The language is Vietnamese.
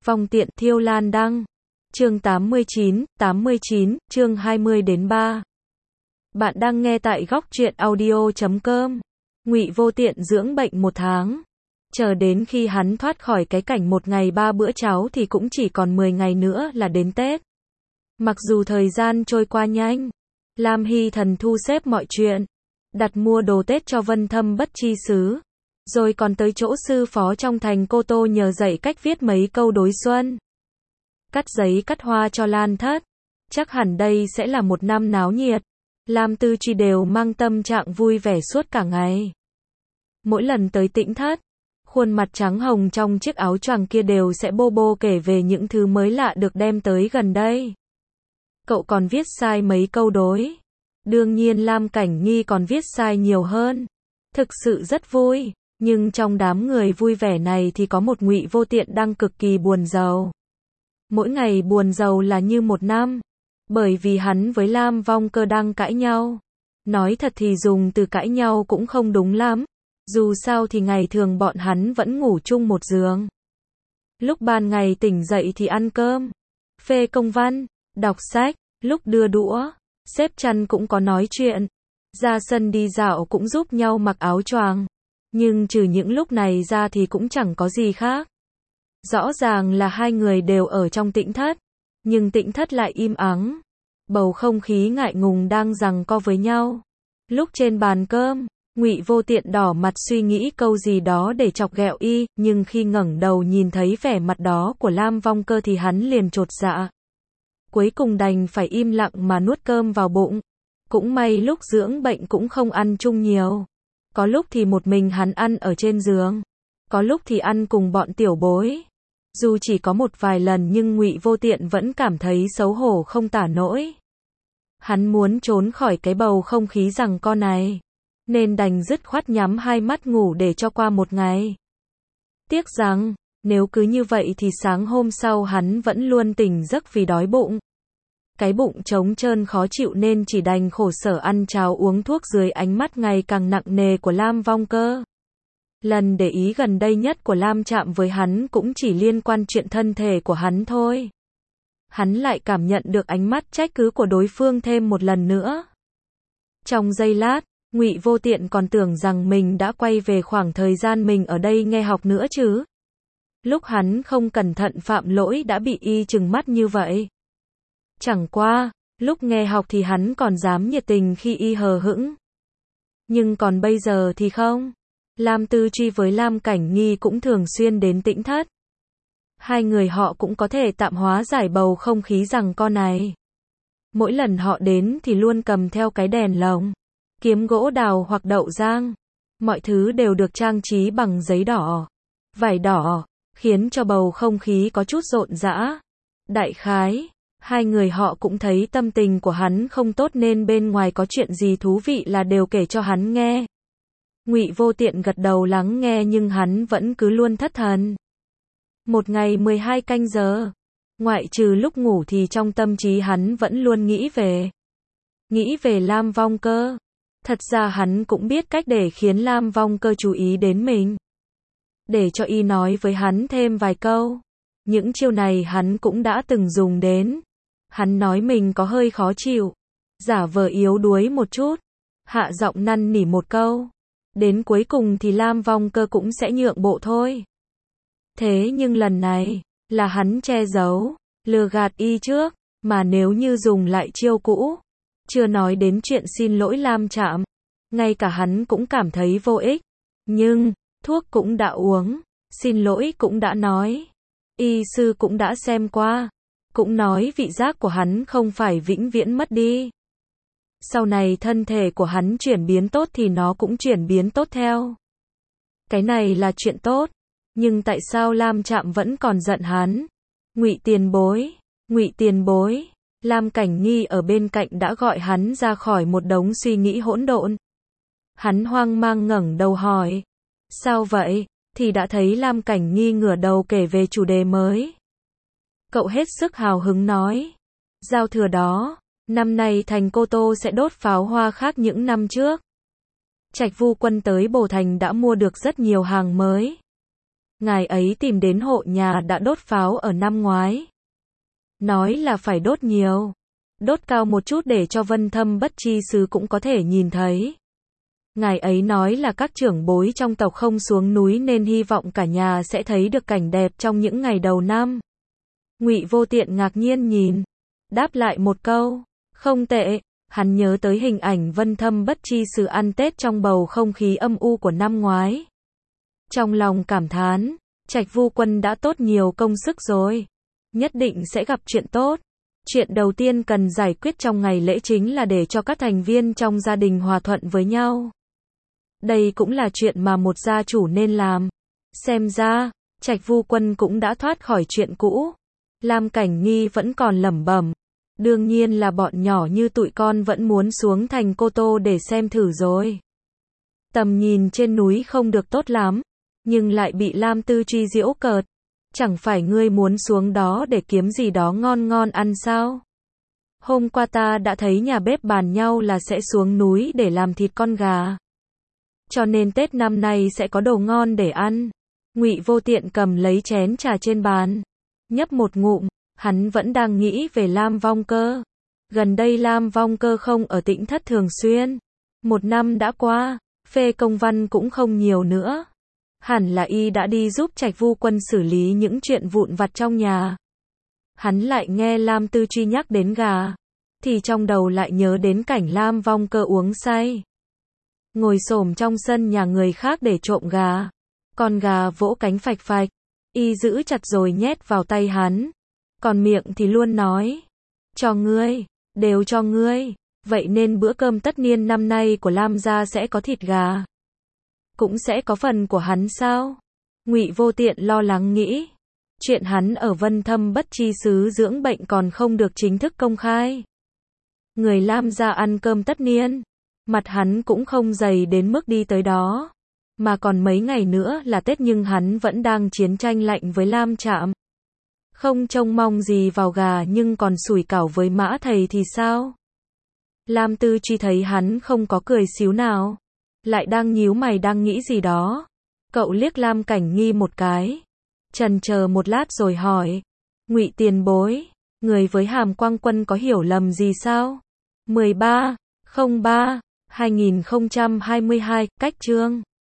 Vong tiện Thiêu Lan đăng. Chương 89, chương 20-3. Bạn đang nghe tại góc truyện audio.com. Ngụy Vô Tiện dưỡng bệnh 1 tháng. Chờ đến khi hắn thoát khỏi cái cảnh 1 ngày 3 bữa cháo thì cũng chỉ còn 10 ngày nữa là đến Tết. Mặc dù thời gian trôi qua nhanh, Lam Hy Thần thu xếp mọi chuyện, đặt mua đồ Tết cho Vân Thâm Bất Chi Xứ, rồi còn tới chỗ sư phó trong thành Cô Tô nhờ dạy cách viết mấy câu đối xuân. Cắt giấy cắt hoa cho Lan Thất. Chắc hẳn đây sẽ là một năm náo nhiệt. Lam Tư Truy đều mang tâm trạng vui vẻ suốt cả ngày. Mỗi lần tới Tĩnh Thất, khuôn mặt trắng hồng trong chiếc áo choàng kia đều sẽ bô bô kể về những thứ mới lạ được đem tới gần đây. Cậu còn viết sai mấy câu đối. Đương nhiên Lam Cảnh Nghi còn viết sai nhiều hơn. Thực sự rất vui, nhưng trong đám người vui vẻ này thì có một Ngụy Vô Tiện đang cực kỳ buồn rầu. Mỗi ngày buồn rầu là như một năm, bởi vì hắn với Lam Vong Cơ đang cãi nhau. Nói thật thì dùng từ cãi nhau cũng không đúng lắm, dù sao thì ngày thường bọn hắn vẫn ngủ chung một giường. Lúc ban ngày tỉnh dậy thì ăn cơm, phê công văn, đọc sách, lúc đưa đũa, xếp chăn cũng có nói chuyện, ra sân đi dạo cũng giúp nhau mặc áo choàng. Nhưng trừ những lúc này ra thì cũng chẳng có gì khác. Rõ ràng là hai người đều ở trong Tĩnh Thất, nhưng Tĩnh Thất lại im ắng. Bầu không khí ngại ngùng đang giằng co với nhau. Lúc trên bàn cơm, Ngụy Vô Tiện đỏ mặt suy nghĩ câu gì đó để chọc ghẹo y, nhưng khi ngẩng đầu nhìn thấy vẻ mặt đó của Lam Vong Cơ thì hắn liền chột dạ. Cuối cùng đành phải im lặng mà nuốt cơm vào bụng. Cũng may lúc dưỡng bệnh cũng không ăn chung nhiều. Có lúc thì một mình hắn ăn ở trên giường, có lúc thì ăn cùng bọn tiểu bối. Dù chỉ có một vài lần nhưng Ngụy Vô Tiện vẫn cảm thấy xấu hổ không tả nổi. Hắn muốn trốn khỏi cái bầu không khí giằng co này, nên đành dứt khoát nhắm hai mắt ngủ để cho qua một ngày. Tiếc rằng, nếu cứ như vậy thì sáng hôm sau hắn vẫn luôn tỉnh giấc vì đói bụng. Cái bụng trống trơn khó chịu nên chỉ đành khổ sở ăn cháo uống thuốc dưới ánh mắt ngày càng nặng nề của Lam Vong Cơ. Lần để ý gần đây nhất của Lam chạm với hắn cũng chỉ liên quan chuyện thân thể của hắn thôi. Hắn lại cảm nhận được ánh mắt trách cứ của đối phương thêm một lần nữa. Trong giây lát, Ngụy Vô Tiện còn tưởng rằng mình đã quay về khoảng thời gian mình ở đây nghe học nữa chứ. Lúc hắn không cẩn thận phạm lỗi đã bị y trừng mắt như vậy. Chẳng qua, lúc nghe học thì hắn còn dám nhiệt tình khi y hờ hững. Nhưng còn bây giờ thì không. Lam Tư Truy với Lam Cảnh Nghi cũng thường xuyên đến Tĩnh Thất. Hai người họ cũng có thể tạm hóa giải bầu không khí giằng co này. Mỗi lần họ đến thì luôn cầm theo cái đèn lồng, kiếm gỗ đào hoặc đậu rang. Mọi thứ đều được trang trí bằng giấy đỏ, vải đỏ, khiến cho bầu không khí có chút rộn rã. Đại khái, hai người họ cũng thấy tâm tình của hắn không tốt nên bên ngoài có chuyện gì thú vị là đều kể cho hắn nghe. Ngụy Vô Tiện gật đầu lắng nghe nhưng hắn vẫn cứ luôn thất thần. Một ngày 12 canh giờ, ngoại trừ lúc ngủ thì trong tâm trí hắn vẫn luôn nghĩ về Lam Vong Cơ. Thật ra hắn cũng biết cách để khiến Lam Vong Cơ chú ý đến mình, để cho y nói với hắn thêm vài câu. Những chiêu này hắn cũng đã từng dùng đến. Hắn nói mình có hơi khó chịu, giả vờ yếu đuối một chút, hạ giọng năn nỉ một câu. Đến cuối cùng thì Lam Vong Cơ cũng sẽ nhượng bộ thôi. Thế nhưng lần này, là hắn che giấu, lừa gạt y trước, mà nếu như dùng lại chiêu cũ, chưa nói đến chuyện xin lỗi Lam Trạm, ngay cả hắn cũng cảm thấy vô ích. Nhưng, thuốc cũng đã uống, xin lỗi cũng đã nói, y sư cũng đã xem qua, cũng nói vị giác của hắn không phải vĩnh viễn mất đi. Sau này thân thể của hắn chuyển biến tốt thì nó cũng chuyển biến tốt theo. Cái này là chuyện tốt, nhưng tại sao Lam Trạm vẫn còn giận hắn? Ngụy tiền bối, Lam Cảnh Nghi ở bên cạnh đã gọi hắn ra khỏi một đống suy nghĩ hỗn độn. Hắn hoang mang ngẩng đầu hỏi, sao vậy? Thì đã thấy Lam Cảnh Nghi ngửa đầu kể về chủ đề mới. Cậu hết sức hào hứng nói, giao thừa đó, năm nay thành Cô Tô sẽ đốt pháo hoa khác những năm trước. Trạch Vu Quân tới Bồ Thành đã mua được rất nhiều hàng mới. Ngài ấy tìm đến hộ nhà đã đốt pháo ở năm ngoái. Nói là phải đốt nhiều. Đốt cao một chút để cho Vân Thâm Bất Chi Sứ cũng có thể nhìn thấy. Ngài ấy nói là các trưởng bối trong tộc không xuống núi nên hy vọng cả nhà sẽ thấy được cảnh đẹp trong những ngày đầu năm. Ngụy Vô Tiện ngạc nhiên nhìn, đáp lại một câu, không tệ. Hắn nhớ tới hình ảnh Vân Thâm Bất Chi Sứ ăn Tết trong bầu không khí âm u của năm ngoái. Trong lòng cảm thán, Trạch Vu Quân đã tốt nhiều công sức rồi, nhất định sẽ gặp chuyện tốt. Chuyện đầu tiên cần giải quyết trong ngày lễ chính là để cho các thành viên trong gia đình hòa thuận với nhau. Đây cũng là chuyện mà một gia chủ nên làm. Xem ra, Trạch Vu Quân cũng đã thoát khỏi chuyện cũ. Lam Cảnh Nghi vẫn còn lẩm bẩm. Đương nhiên là bọn nhỏ như tụi con vẫn muốn xuống thành Cô Tô để xem thử rồi. Tầm nhìn trên núi không được tốt lắm, nhưng lại bị Lam Tư Truy giễu cợt. Chẳng phải ngươi muốn xuống đó để kiếm gì đó ngon ngon ăn sao? Hôm qua ta đã thấy nhà bếp bàn nhau là sẽ xuống núi để làm thịt con gà. Cho nên Tết năm nay sẽ có đồ ngon để ăn. Ngụy Vô Tiện cầm lấy chén trà trên bàn, nhấp một ngụm, hắn vẫn đang nghĩ về Lam Vong Cơ. Gần đây Lam Vong Cơ không ở Tĩnh Thất thường xuyên. Một năm đã qua, phê công văn cũng không nhiều nữa. Hẳn là y đã đi giúp Trạch Vu Quân xử lý những chuyện vụn vặt trong nhà. Hắn lại nghe Lam Tư Truy nhắc đến gà, thì trong đầu lại nhớ đến cảnh Lam Vong Cơ uống say, ngồi xổm trong sân nhà người khác để trộm gà. Con gà vỗ cánh phạch phạch, y giữ chặt rồi nhét vào tay hắn. Còn miệng thì luôn nói, cho ngươi, đều cho ngươi. Vậy nên bữa cơm tất niên năm nay của Lam gia sẽ có thịt gà. Cũng sẽ có phần của hắn sao? Ngụy Vô Tiện lo lắng nghĩ. Chuyện hắn ở Vân Thâm Bất Chi Sứ dưỡng bệnh còn không được chính thức công khai. Người Lam gia ăn cơm tất niên, mặt hắn cũng không dày đến mức đi tới đó. Mà còn mấy ngày nữa là Tết nhưng hắn vẫn đang chiến tranh lạnh với Lam Trạm. Không trông mong gì vào gà nhưng còn sủi cảo với Mã Thầy thì sao? Lam Tư Truy thấy hắn không có cười xíu nào, lại đang nhíu mày đang nghĩ gì đó. Cậu liếc Lam Cảnh Nghi một cái, chần chờ một lát rồi hỏi, Ngụy tiền bối, người với Hàm Quang Quân có hiểu lầm gì sao? 13/03/2022, cách chương